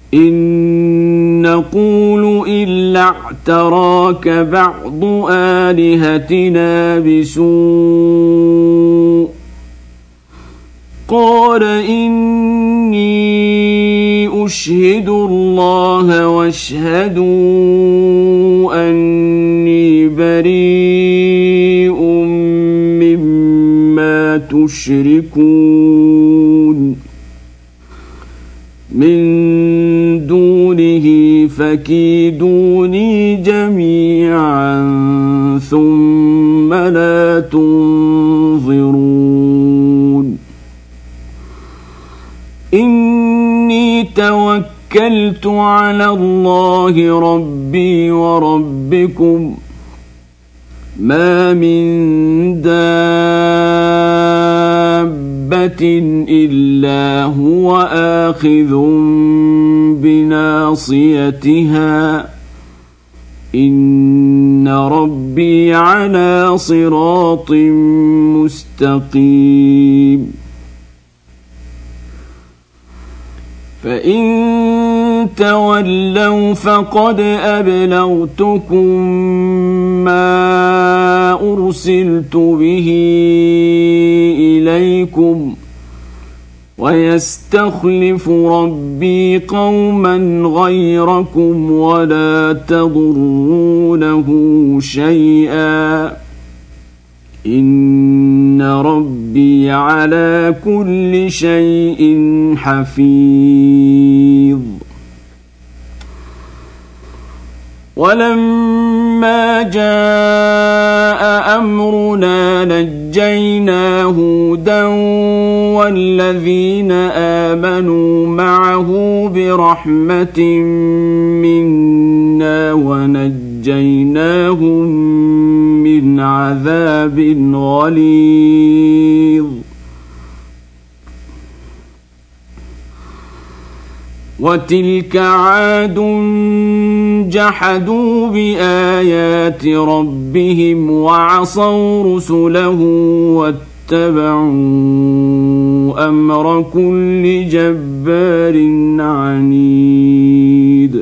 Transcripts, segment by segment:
إن نقول إلا اعتراك بعض آلهتنا بسوء قال إني أشهد الله واشهدوا أني بريء مما تشركون من دونه فكيدوني جميعا ثم لا تنظرون إني توكلت على الله ربي وربكم ما من دابة إلا هو آخذ بناصيتها إن ربي على صراط مستقيم فإن تولوا فقد أبلغتكم ما أرسلت به إليكم ويستخلف ربي قوما غيركم ولا تضرونه شيئا إن ربي على كل شيء حفيظ ولما جاء أمرنا نجينا هودا والذين آمنوا معه برحمة منا ونجيناهم من عذاب غليظ وتلك عاد جحدوا بآيات ربهم وعصوا رسله واتبعوا أمر كل جبار عنيد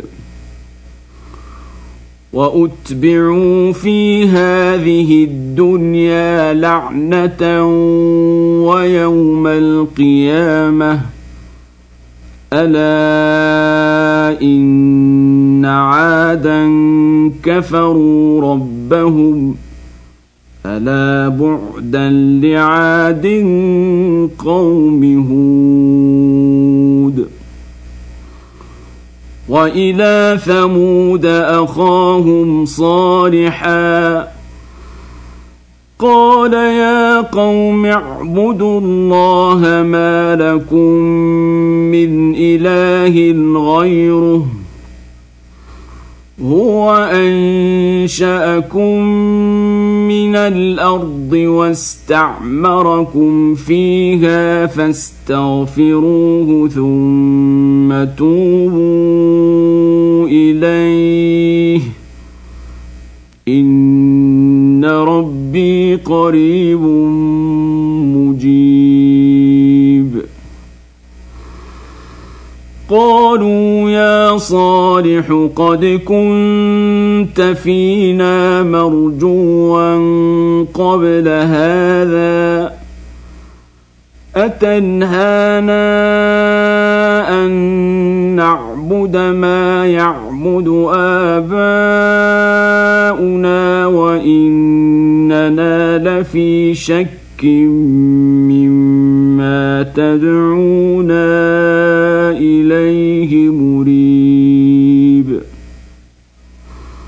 وأتبعوا في هذه الدنيا لعنة ويوم القيامة ألا إن عادا كفروا ربهم ألا بعدا لعاد قوم هود وإلى ثمود أخاهم صالحا قال يا قوم اعبدوا الله ما لكم من إله غيره هو أنشأكم من الأرض واستعمركم فيها فاستغفروه ثم توبوا إليه إن ربي قريب مجيب قالوا يا صالح قد كنت فينا مرجوا قبل هذا أتنهانا أن نعبد ما يعبد آباؤنا وإننا لفي شك مما تدعونا إليه